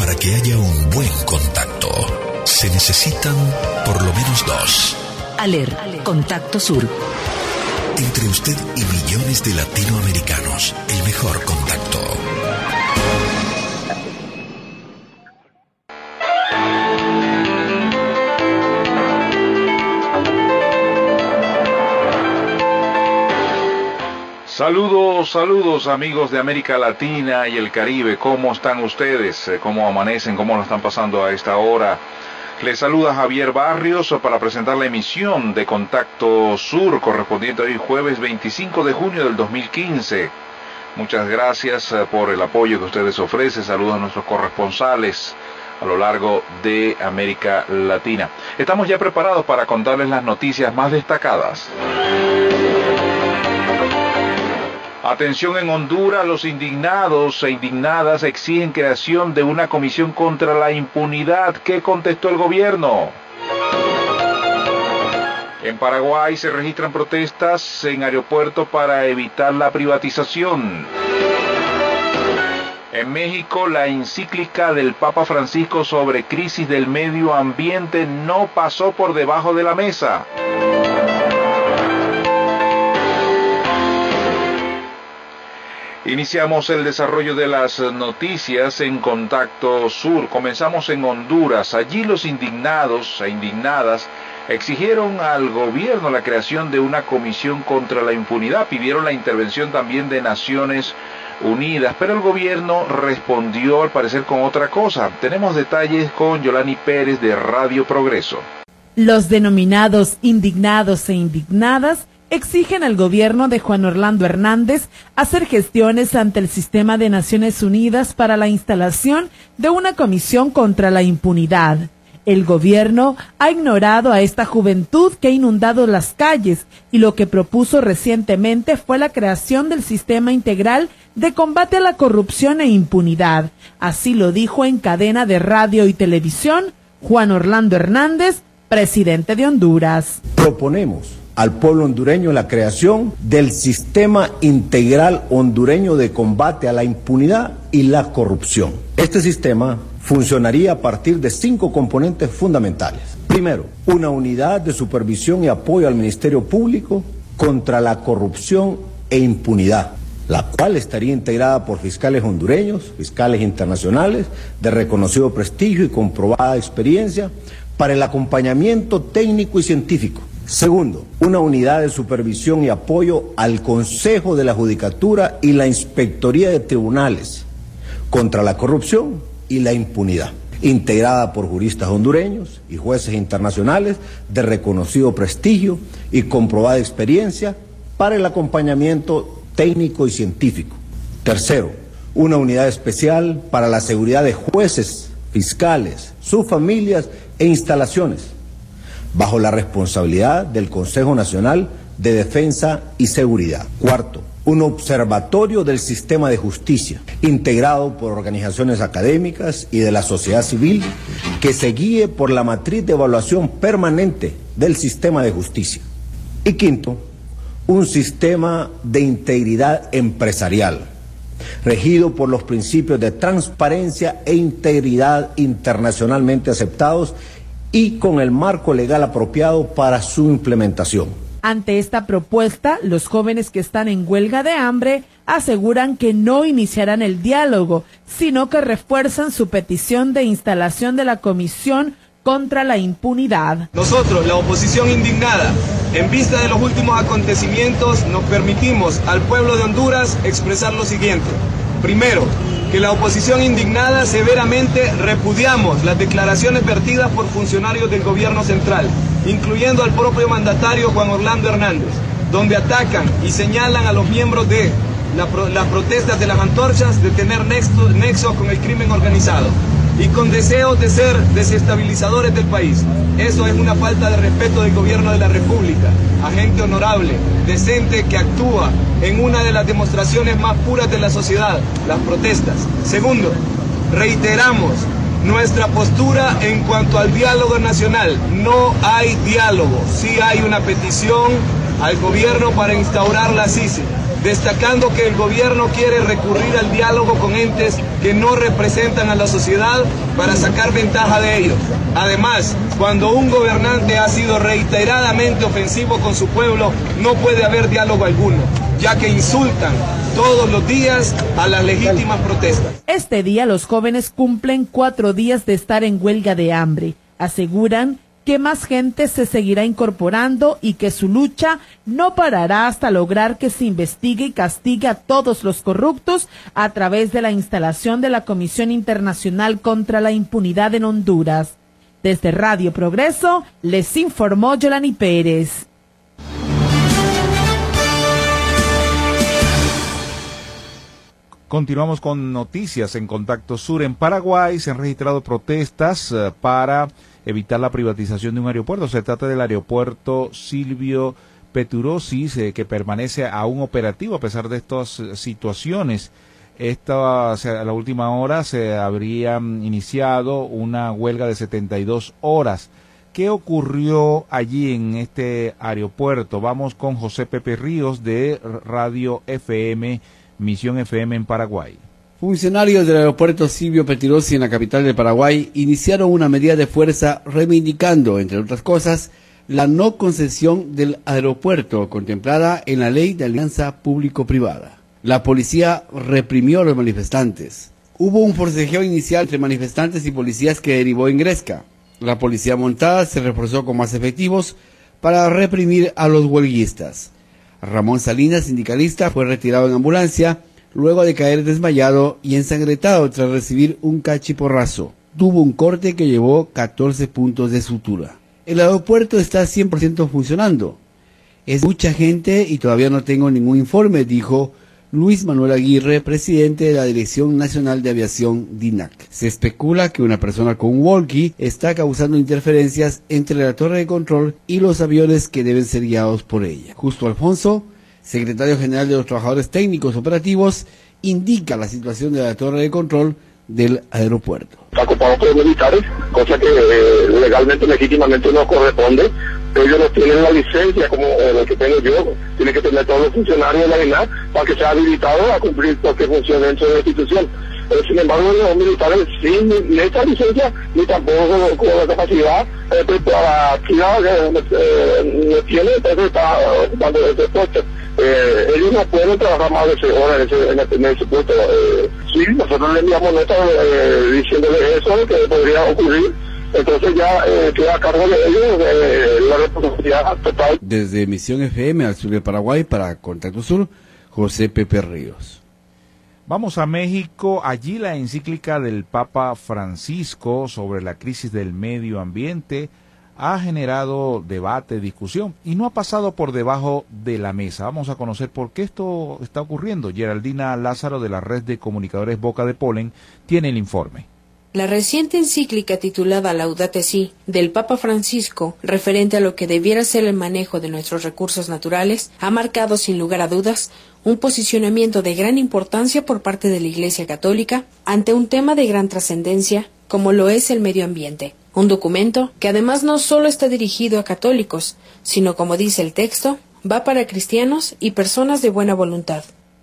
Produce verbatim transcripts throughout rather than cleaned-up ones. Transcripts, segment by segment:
Para que haya un buen contacto, se necesitan por lo menos dos. ALER, Contacto Sur. Entre usted y millones de latinoamericanos, el mejor contacto. Saludos, saludos amigos de América Latina y el Caribe. ¿Cómo están ustedes? ¿Cómo amanecen? ¿Cómo lo están pasando a esta hora? Les saluda Javier Barrios para presentar la emisión de Contacto Sur correspondiente hoy jueves veinticinco de junio del dos mil quince. Muchas gracias por el apoyo que ustedes ofrecen. Saludos a nuestros corresponsales a lo largo de América Latina. Estamos ya preparados para contarles las noticias más destacadas. Atención en Honduras, los indignados e indignadas exigen creación de una comisión contra la impunidad. ¿Qué contestó el gobierno? En Paraguay se registran protestas en aeropuertos para evitar la privatización. En México, la encíclica del Papa Francisco sobre crisis del medio ambiente no pasó por debajo de la mesa. Iniciamos el desarrollo de las noticias en Contacto Sur. Comenzamos en Honduras. Allí los indignados e indignadas exigieron al gobierno la creación de una comisión contra la impunidad. Pidieron la intervención también de Naciones Unidas, pero el gobierno respondió al parecer con otra cosa. Tenemos detalles con Yolani Pérez de Radio Progreso. Los denominados indignados e indignadas exigen al gobierno de Juan Orlando Hernández hacer gestiones ante el sistema de Naciones Unidas para la instalación de una comisión contra la impunidad. El gobierno ha ignorado a esta juventud que ha inundado las calles y lo que propuso recientemente fue la creación del Sistema Integral de Combate a la Corrupción e Impunidad. Así lo dijo en cadena de radio y televisión Juan Orlando Hernández, presidente de Honduras. Proponemos al pueblo hondureño la creación del Sistema Integral Hondureño de Combate a la Impunidad y la Corrupción. Este sistema funcionaría a partir de cinco componentes fundamentales. Primero, una unidad de supervisión y apoyo al Ministerio Público contra la corrupción e impunidad, la cual estaría integrada por fiscales hondureños, fiscales internacionales de reconocido prestigio y comprobada experiencia para el acompañamiento técnico y científico. Segundo, una unidad de supervisión y apoyo al Consejo de la Judicatura y la Inspectoría de Tribunales contra la corrupción y la impunidad, integrada por juristas hondureños y jueces internacionales de reconocido prestigio y comprobada experiencia para el acompañamiento técnico y científico. Tercero, una unidad especial para la seguridad de jueces, fiscales, sus familias e instalaciones, bajo la responsabilidad del Consejo Nacional de Defensa y Seguridad. Cuarto, un observatorio del sistema de justicia, integrado por organizaciones académicas y de la sociedad civil, que se guíe por la matriz de evaluación permanente del sistema de justicia. Y quinto, un sistema de integridad empresarial, regido por los principios de transparencia e integridad internacionalmente aceptados y con el marco legal apropiado para su implementación. Ante esta propuesta, los jóvenes que están en huelga de hambre aseguran que no iniciarán el diálogo, sino que refuerzan su petición de instalación de la Comisión contra la Impunidad. Nosotros, la oposición indignada, en vista de los últimos acontecimientos, nos permitimos al pueblo de Honduras expresar lo siguiente. Primero, que la oposición indignada severamente repudiamos las declaraciones vertidas por funcionarios del gobierno central, incluyendo al propio mandatario Juan Orlando Hernández, donde atacan y señalan a los miembros de la, las protestas de las antorchas de tener nexo, nexo con el crimen organizado y con deseos de ser desestabilizadores del país. Eso es una falta de respeto del gobierno de la República, a gente honorable, decente, que actúa en una de las demostraciones más puras de la sociedad, las protestas. Segundo, reiteramos nuestra postura en cuanto al diálogo nacional. No hay diálogo, sí hay una petición al gobierno para instaurar la C I C I. destacando que el gobierno quiere recurrir al diálogo con entes que no representan a la sociedad para sacar ventaja de ellos. Además, cuando un gobernante ha sido reiteradamente ofensivo con su pueblo, no puede haber diálogo alguno, ya que insultan todos los días a las legítimas protestas. Este día los jóvenes cumplen cuatro días de estar en huelga de hambre. Aseguran que más gente se seguirá incorporando y que su lucha no parará hasta lograr que se investigue y castigue a todos los corruptos a través de la instalación de la Comisión Internacional contra la Impunidad en Honduras. Desde Radio Progreso, les informó Yolani Pérez. Continuamos con noticias en Contacto Sur. En Paraguay se han registrado protestas uh, para evitar la privatización de un aeropuerto. Se trata del aeropuerto Silvio Pettirossi, eh, que permanece aún operativo a pesar de estas eh, situaciones. Esta, a la última hora se habría iniciado una huelga de setenta y dos horas. ¿Qué ocurrió allí en este aeropuerto? Vamos con José Pepe Ríos de Radio F M, Misión F M en Paraguay. Funcionarios del aeropuerto Silvio Pettirossi en la capital de Paraguay iniciaron una medida de fuerza reivindicando, entre otras cosas, la no concesión del aeropuerto contemplada en la Ley de Alianza Público-Privada. La policía reprimió a los manifestantes. Hubo un forcejeo inicial entre manifestantes y policías que derivó en gresca. La policía montada se reforzó con más efectivos para reprimir a los huelguistas. Ramón Salinas, sindicalista, fue retirado en ambulancia luego de caer desmayado y ensangretado tras recibir un cachiporrazo. Tuvo un corte que llevó catorce puntos de sutura. El aeropuerto está cien por ciento funcionando. Es mucha gente y todavía no tengo ningún informe, dijo Luis Manuel Aguirre, presidente de la Dirección Nacional de Aviación, D I N A C. Se especula que una persona con un walkie está causando interferencias entre la torre de control y los aviones que deben ser guiados por ella. Justo Alfonso, secretario general de los Trabajadores Técnicos Operativos, indica la situación de la torre de control del aeropuerto. Está ocupado por militares, cosa que eh, legalmente, legítimamente no corresponde. Ellos no tienen la licencia como eh, la que tengo yo, tiene que tener todos los funcionarios de la D I N A C para que sea habilitado a cumplir cualquier función dentro de la institución. Eh, sin embargo, los militares sin ni esta licencia, ni tampoco con la capacidad eh, para activar, eh, eh, no tiene, entonces está ocupando ese puesto. Eh, ellos no pueden trabajar más de seis horas en ese, en ese, en ese punto. Eh, sí, nosotros le enviamos nota eh, diciéndole eso, que podría ocurrir. Entonces ya eh, queda a cargo de ellos eh, la responsabilidad total. Desde Misión F M al sur de Paraguay para Contacto Sur, José Pepe Ríos. Vamos a México. Allí la encíclica del Papa Francisco sobre la crisis del medio ambiente ha generado debate, discusión y no ha pasado por debajo de la mesa. Vamos a conocer por qué esto está ocurriendo. Geraldina Lázaro de la red de comunicadores Boca de Polen tiene el informe. La reciente encíclica titulada Laudate Si del Papa Francisco, referente a lo que debiera ser el manejo de nuestros recursos naturales, ha marcado sin lugar a dudas un posicionamiento de gran importancia por parte de la Iglesia Católica ante un tema de gran trascendencia como lo es el medio ambiente. Un documento que además no solo está dirigido a católicos, sino, como dice el texto, va para cristianos y personas de buena voluntad.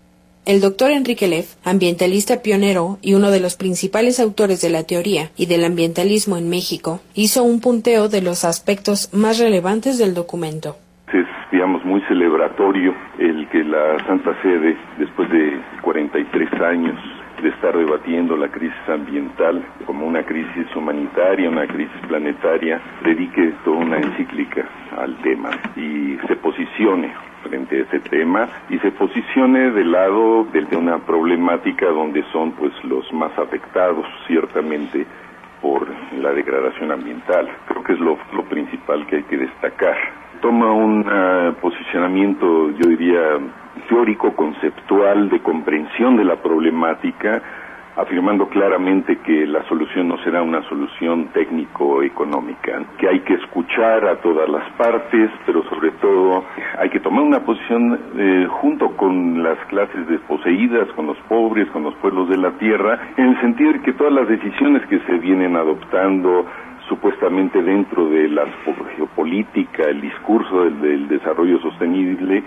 El doctor Enrique Leff, ambientalista pionero y uno de los principales autores de la teoría y del ambientalismo en México, hizo un punteo de los aspectos más relevantes del documento. Es, digamos, muy celebratorio el que la Santa Sede, después de cuarenta y tres años de estar debatiendo la crisis ambiental como una crisis humanitaria, una crisis planetaria, dedique toda una encíclica al tema y se posicione frente a ese tema y se posicione del lado de una problemática donde son pues los más afectados ciertamente por la degradación ambiental. Creo que es lo, lo principal que hay que destacar. Toma un uh, posicionamiento, yo diría, teórico, conceptual, de comprensión de la problemática, afirmando claramente que la solución no será una solución técnico-económica, que hay que escuchar a todas las partes, pero sobre todo hay que tomar una posición eh, junto con las clases desposeídas, con los pobres, con los pueblos de la tierra, en el sentido de que todas las decisiones que se vienen adoptando supuestamente dentro de la geopolítica, el discurso del, del desarrollo sostenible,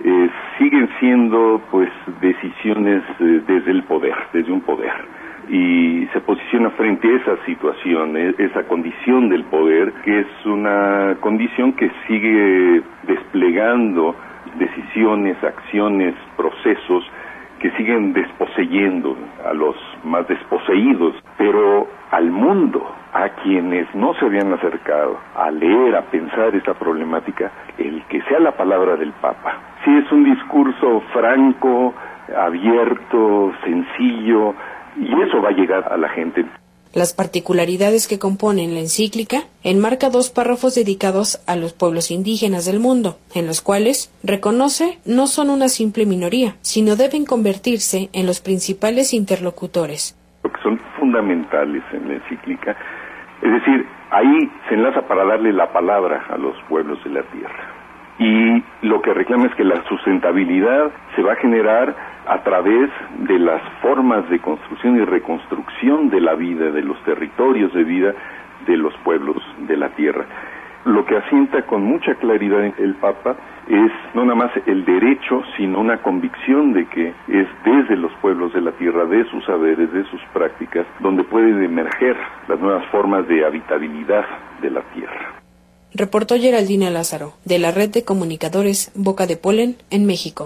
eh, siguen siendo pues decisiones eh, desde el poder, desde un poder. Y se posiciona frente a esa situación, esa condición del poder, que es una condición que sigue desplegando decisiones, acciones, procesos que siguen desposeyendo a los más desposeídos, pero al mundo, a quienes no se habían acercado a leer, a pensar esta problemática, el que sea la palabra del Papa. Sí, es un discurso franco, abierto, sencillo, y eso va a llegar a la gente. Las particularidades que componen la encíclica enmarca dos párrafos dedicados a los pueblos indígenas del mundo, en los cuales reconoce no son una simple minoría, sino deben convertirse en los principales interlocutores. Lo que son fundamentales en la encíclica, es decir, ahí se enlaza para darle la palabra a los pueblos de la tierra. Y lo que reclama es que la sustentabilidad se va a generar a través de las formas de construcción y reconstrucción de la vida, de los territorios de vida de los pueblos de la tierra. Lo que asienta con mucha claridad el Papa es no nada más el derecho, sino una convicción de que es desde los pueblos de la tierra, de sus saberes, de sus prácticas, donde pueden emerger las nuevas formas de habitabilidad de la tierra. Reportó Geraldina Lázaro, de la Red de Comunicadores Boca de Polen, en México.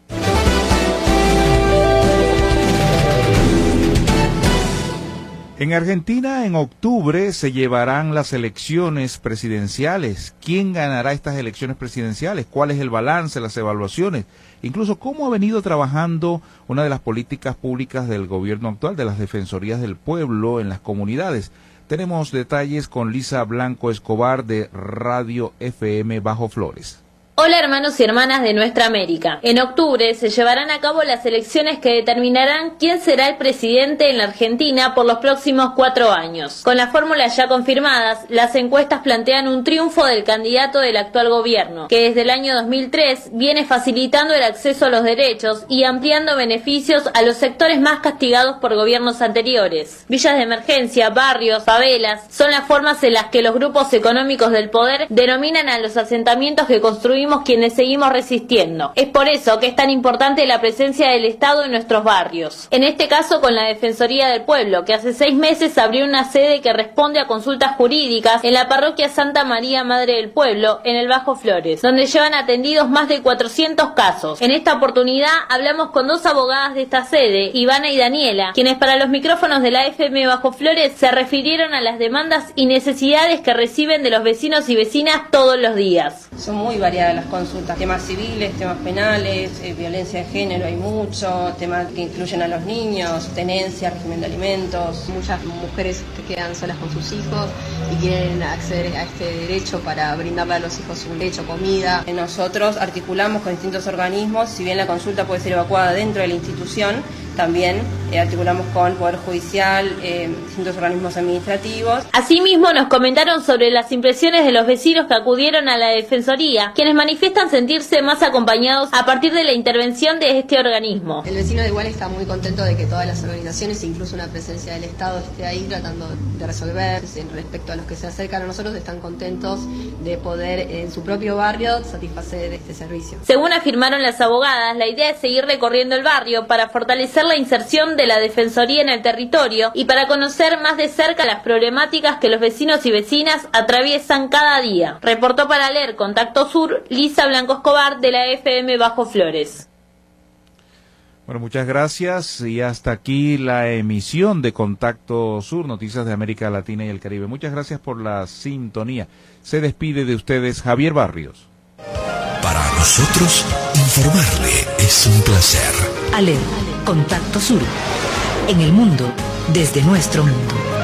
En Argentina, en octubre, se llevarán las elecciones presidenciales. ¿Quién ganará estas elecciones presidenciales? ¿Cuál es el balance, las evaluaciones? Incluso, ¿cómo ha venido trabajando una de las políticas públicas del gobierno actual, de las defensorías del pueblo en las comunidades? Tenemos detalles con Lisa Blanco Escobar de Radio F M Bajo Flores. Hola hermanos y hermanas de nuestra América. En octubre se llevarán a cabo las elecciones que determinarán quién será el presidente en la Argentina por los próximos cuatro años. Con las fórmulas ya confirmadas, las encuestas plantean un triunfo del candidato del actual gobierno, que desde el año dos mil tres viene facilitando el acceso a los derechos y ampliando beneficios a los sectores más castigados por gobiernos anteriores. Villas de emergencia, barrios, favelas, son las formas en las que los grupos económicos del poder denominan a los asentamientos que construimos quienes seguimos resistiendo. Es por eso que es tan importante la presencia del Estado en nuestros barrios. En este caso con la Defensoría del Pueblo, que hace seis meses abrió una sede que responde a consultas jurídicas en la parroquia Santa María Madre del Pueblo, en el Bajo Flores, donde llevan atendidos más de cuatrocientos casos. En esta oportunidad hablamos con dos abogadas de esta sede, Ivana y Daniela, quienes para los micrófonos de la F M Bajo Flores se refirieron a las demandas y necesidades que reciben de los vecinos y vecinas todos los días. Son muy variadas las consultas, temas civiles, temas penales, eh, violencia de género hay mucho, temas que incluyen a los niños, tenencia, régimen de alimentos. Muchas mujeres que quedan solas con sus hijos y quieren acceder a este derecho para brindarle a los hijos un lecho, comida. Nosotros articulamos con distintos organismos, si bien la consulta puede ser evacuada dentro de la institución, también eh, articulamos con Poder Judicial, eh, distintos organismos administrativos. Asimismo nos comentaron sobre las impresiones de los vecinos que acudieron a la Defensoría, quienes manifiestan sentirse más acompañados a partir de la intervención de este organismo. El vecino de igual está muy contento de que todas las organizaciones, incluso una presencia del Estado, esté ahí tratando de resolver. Respecto a los que se acercan a nosotros, están contentos de poder en su propio barrio satisfacer este servicio. Según afirmaron las abogadas, la idea es seguir recorriendo el barrio para fortalecer la inserción de la Defensoría en el territorio y para conocer más de cerca las problemáticas que los vecinos y vecinas atraviesan cada día. Reportó para leer Contacto Sur, Lisa Blanco Escobar de la F M Bajo Flores. Bueno, muchas gracias y hasta aquí la emisión de Contacto Sur, noticias de América Latina y el Caribe. Muchas gracias por la sintonía. Se despide de ustedes Javier Barrios. Para nosotros, informarle es un placer. ALER, Contacto Sur. En el mundo, desde nuestro mundo.